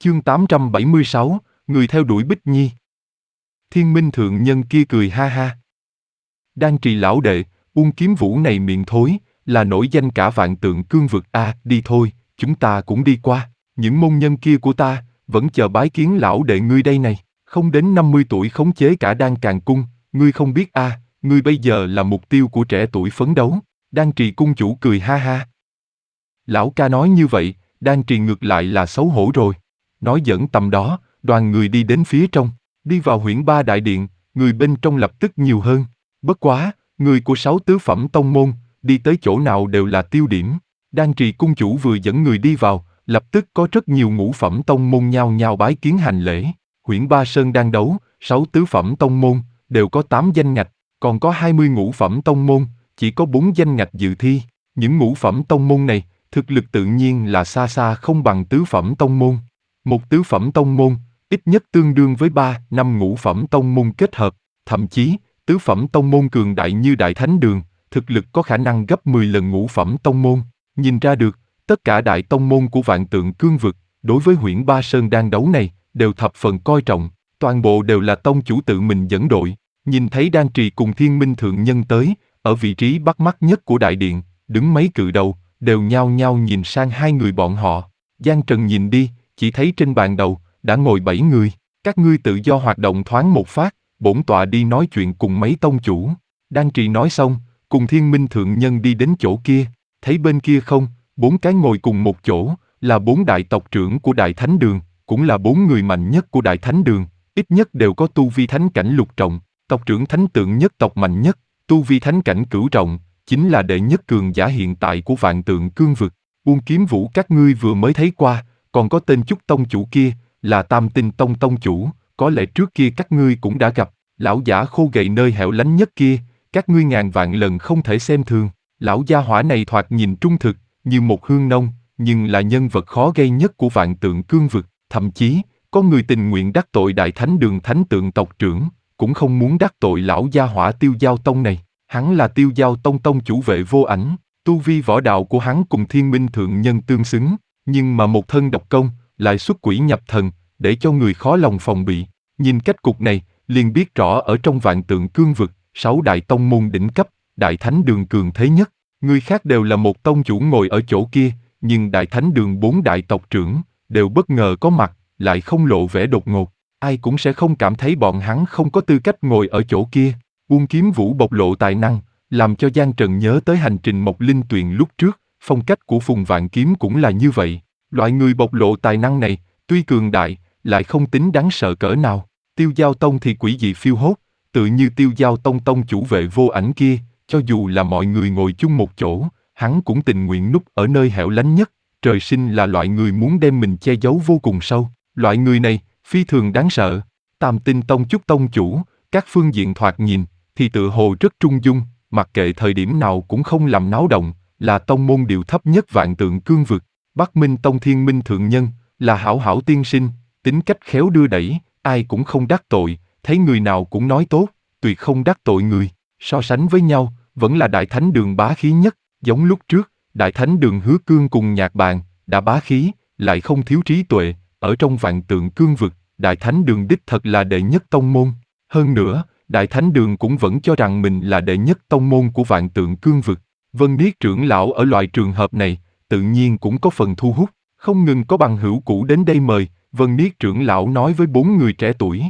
Chương 876, người theo đuổi Bích Nhi. Thiên Minh thượng nhân kia cười ha ha. Đan trì lão đệ, Uông Kiếm Vũ này miệng thối, là nổi danh cả vạn tượng cương vực a, đi thôi, chúng ta cũng đi qua. Những môn nhân kia của ta, vẫn chờ bái kiến lão đệ ngươi đây này. Không đến 50 tuổi khống chế cả Đan Càn Cung, ngươi không biết a, ngươi bây giờ là mục tiêu của trẻ tuổi phấn đấu. Đan trì cung chủ cười ha ha. Lão ca nói như vậy, Đan trì ngược lại là xấu hổ rồi. Nói giỡn tầm đó, đoàn người đi đến phía trong, đi vào huyễn ba đại điện, người bên trong lập tức nhiều hơn. Bất quá, người của 6 tứ phẩm tông môn, đi tới chỗ nào đều là tiêu điểm. Đan trì cung chủ vừa dẫn người đi vào, lập tức có rất nhiều ngũ phẩm tông môn nhao nhao bái kiến hành lễ. Huyễn ba sơn đang đấu, 6 tứ phẩm tông môn, đều có 8 danh ngạch, còn có 20 ngũ phẩm tông môn, chỉ có 4 danh ngạch dự thi. Những ngũ phẩm tông môn này, thực lực tự nhiên là xa xa không bằng tứ phẩm tông môn. Một tứ phẩm tông môn, ít nhất tương đương với 3-5 ngũ phẩm tông môn kết hợp, thậm chí, tứ phẩm tông môn cường đại như Đại Thánh Đường, thực lực có khả năng gấp 10 lần ngũ phẩm tông môn. Nhìn ra được, tất cả đại tông môn của vạn tượng cương vực, đối với huyễn ba sơn đang đấu này, đều thập phần coi trọng, toàn bộ đều là tông chủ tự mình dẫn đội. Nhìn thấy Đan trì cùng Thiên Minh thượng nhân tới, ở vị trí bắt mắt nhất của đại điện, đứng mấy cự đầu, đều nhao nhao nhìn sang hai người bọn họ. Giang Trần nhìn đi, chỉ thấy trên bàn đầu, đã ngồi 7 người. Các ngươi tự do hoạt động thoáng một phát, bổn tọa đi nói chuyện cùng mấy tông chủ. Đan trì nói xong, cùng Thiên Minh thượng nhân đi đến chỗ kia, thấy bên kia không, 4 cái ngồi cùng một chỗ, là 4 đại tộc trưởng của Đại Thánh Đường, cũng là 4 người mạnh nhất của Đại Thánh Đường, ít nhất đều có tu vi thánh cảnh lục trọng. Tộc trưởng thánh tượng nhất tộc mạnh nhất, tu vi thánh cảnh cửu trọng, chính là đệ nhất cường giả hiện tại của vạn tượng cương vực. Uông Kiếm Vũ các ngươi vừa mới thấy qua, còn có tên Chúc tông chủ kia, là Tam Tinh tông tông chủ, có lẽ trước kia các ngươi cũng đã gặp. Lão giả khô gầy nơi hẻo lánh nhất kia, các ngươi ngàn vạn lần không thể xem thường. Lão gia hỏa này thoạt nhìn trung thực, như một hương nông, nhưng là nhân vật khó gây nhất của vạn tượng cương vực. Thậm chí, có người tình nguyện đắc tội Đại Thánh Đường thánh tượng tộc trưởng, cũng không muốn đắc tội lão gia hỏa Tiêu Giao Tông này. Hắn là Tiêu Giao Tông tông chủ Vệ Vô Ảnh, tu vi võ đạo của hắn cùng Thiên Minh thượng nhân tương xứng, nhưng mà một thân độc công, lại xuất quỷ nhập thần, để cho người khó lòng phòng bị. Nhìn cách cục này, liền biết rõ ở trong vạn tượng cương vực, 6 đại tông môn đỉnh cấp, Đại Thánh Đường cường thế nhất, người khác đều là một tông chủ ngồi ở chỗ kia, nhưng Đại Thánh Đường 4 đại tộc trưởng, đều bất ngờ có mặt, lại không lộ vẻ đột ngột, ai cũng sẽ không cảm thấy bọn hắn không có tư cách ngồi ở chỗ kia. Uông Kiếm Vũ bộc lộ tài năng, làm cho Giang Trần nhớ tới hành trình Mộc Linh Tuyền lúc trước, phong cách của Phùng Vạn Kiếm cũng là như vậy. Loại người bộc lộ tài năng này, tuy cường đại, lại không tính đáng sợ cỡ nào. Tiêu Giao Tông thì quỷ dị phiêu hốt, tự như Tiêu Giao Tông tông chủ Vệ Vô Ảnh kia, cho dù là mọi người ngồi chung một chỗ, hắn cũng tình nguyện núp ở nơi hẻo lánh nhất. Trời sinh là loại người muốn đem mình che giấu vô cùng sâu. Loại người này, phi thường đáng sợ. Tam Tinh Tông Chúc tông chủ, các phương diện thoạt nhìn, thì tựa hồ rất trung dung, mặc kệ thời điểm nào cũng không làm náo động, là tông môn điều thấp nhất vạn tượng cương vực. Bắc Minh Tông Thiên Minh thượng nhân, là hảo hảo tiên sinh, tính cách khéo đưa đẩy, ai cũng không đắc tội, thấy người nào cũng nói tốt, tuyệt không đắc tội người. So sánh với nhau, vẫn là Đại Thánh Đường bá khí nhất, giống lúc trước, Đại Thánh Đường Hứa Cương cùng Nhạc Bàn, đã bá khí, lại không thiếu trí tuệ, ở trong vạn tượng cương vực, Đại Thánh Đường đích thật là đệ nhất tông môn. Hơn nữa, Đại Thánh Đường cũng vẫn cho rằng mình là đệ nhất tông môn của vạn tượng cương vực. Vân Niết trưởng lão ở loại trường hợp này, tự nhiên cũng có phần thu hút, không ngừng có bằng hữu cũ đến đây mời. Vân Niết trưởng lão nói với 4 người trẻ tuổi: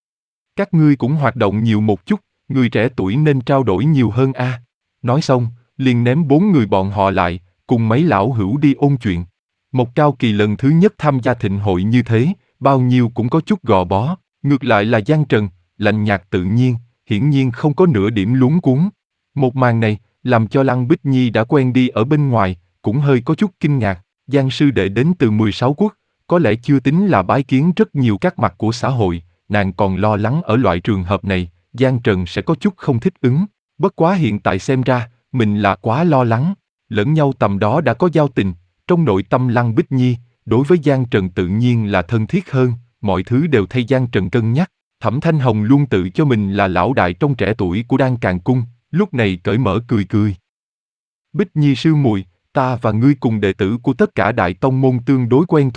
các ngươi cũng hoạt động nhiều một chút, người trẻ tuổi nên trao đổi nhiều hơn a. Nói xong, liền ném 4 người bọn họ lại, cùng mấy lão hữu đi ôn chuyện. Một Cao Kỳ lần thứ nhất tham gia thịnh hội như thế, bao nhiêu cũng có chút gò bó, ngược lại là Giang Trần, lạnh nhạt tự nhiên, hiển nhiên không có nửa điểm luống cuống. Một màn này, làm cho Lăng Bích Nhi đã quen đi ở bên ngoài, cũng hơi có chút kinh ngạc. Giang sư đệ đến từ 16 quốc, có lẽ chưa tính là bái kiến rất nhiều các mặt của xã hội, nàng còn lo lắng ở loại trường hợp này, Giang Trần sẽ có chút không thích ứng. Bất quá hiện tại xem ra, mình là quá lo lắng, lẫn nhau tầm đó đã có giao tình, trong nội tâm Lăng Bích Nhi, đối với Giang Trần tự nhiên là thân thiết hơn, mọi thứ đều thay Giang Trần cân nhắc. Thẩm Thanh Hồng luôn tự cho mình là lão đại trong trẻ tuổi của Đan Càn Cung, lúc này cởi mở cười cười. Bích Nhi sư muội, ta và ngươi cùng đệ tử của tất cả đại tông môn tương đối quen thuộc,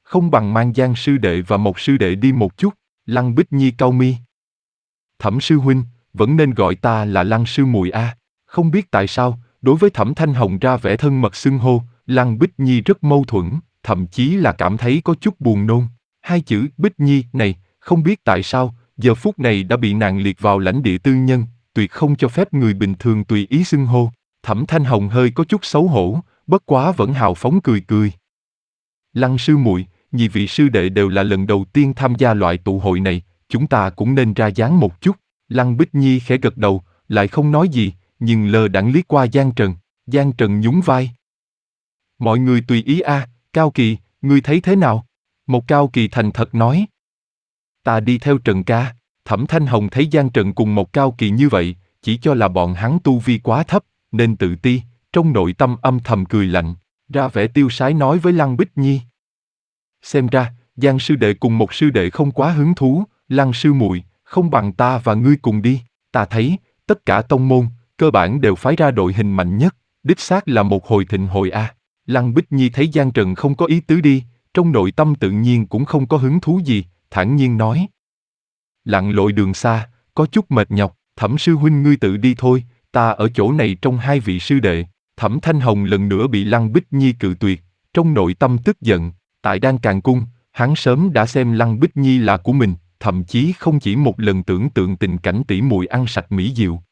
không bằng mang Giang sư đệ và Mộc sư đệ đi một chút. Lăng Bích Nhi cau mi. Thẩm sư huynh, vẫn nên gọi ta là Lăng sư muội a. Không biết tại sao, đối với Thẩm Thanh Hồng ra vẻ thân mật xưng hô, Lăng Bích Nhi rất mâu thuẫn, thậm chí là cảm thấy có chút buồn nôn. Hai chữ Bích Nhi này, không biết tại sao, giờ phút này đã bị nàng liệt vào lãnh địa tư nhân, tuyệt không cho phép người bình thường tùy ý xưng hô. Thẩm Thanh Hồng hơi có chút xấu hổ, bất quá vẫn hào phóng cười cười. Lăng sư muội, nhị vị sư đệ đều là lần đầu tiên tham gia loại tụ hội này, chúng ta cũng nên ra dáng một chút. Lăng Bích Nhi khẽ gật đầu, lại không nói gì, nhưng lơ đãng liếc qua Giang Trần. Giang Trần nhún vai. Mọi người tùy ý a. Cao Kỳ, ngươi thấy thế nào? Một Cao Kỳ thành thật nói. Ta đi theo Trần ca. Thẩm Thanh Hồng thấy Giang Trần cùng một Cao Kỳ như vậy, chỉ cho là bọn hắn tu vi quá thấp, nên tự ti, trong nội tâm âm thầm cười lạnh, ra vẻ tiêu sái nói với Lăng Bích Nhi. Xem ra, Giang sư đệ cùng một sư đệ không quá hứng thú, Lăng sư muội, không bằng ta và ngươi cùng đi. Ta thấy, tất cả tông môn, cơ bản đều phái ra đội hình mạnh nhất, đích xác là một hồi thịnh hội a. Lăng Bích Nhi thấy Giang Trần không có ý tứ đi, trong nội tâm tự nhiên cũng không có hứng thú gì, thản nhiên nói. Lặn lội đường xa, có chút mệt nhọc, Thẩm sư huynh ngươi tự đi thôi, ta ở chỗ này trông hai vị sư đệ. Thẩm Thanh Hồng lần nữa bị Lăng Bích Nhi cự tuyệt, trong nội tâm tức giận, tại Đan Càn Cung, hắn sớm đã xem Lăng Bích Nhi là của mình, thậm chí không chỉ một lần tưởng tượng tình cảnh tỷ muội ăn sạch mỹ diệu,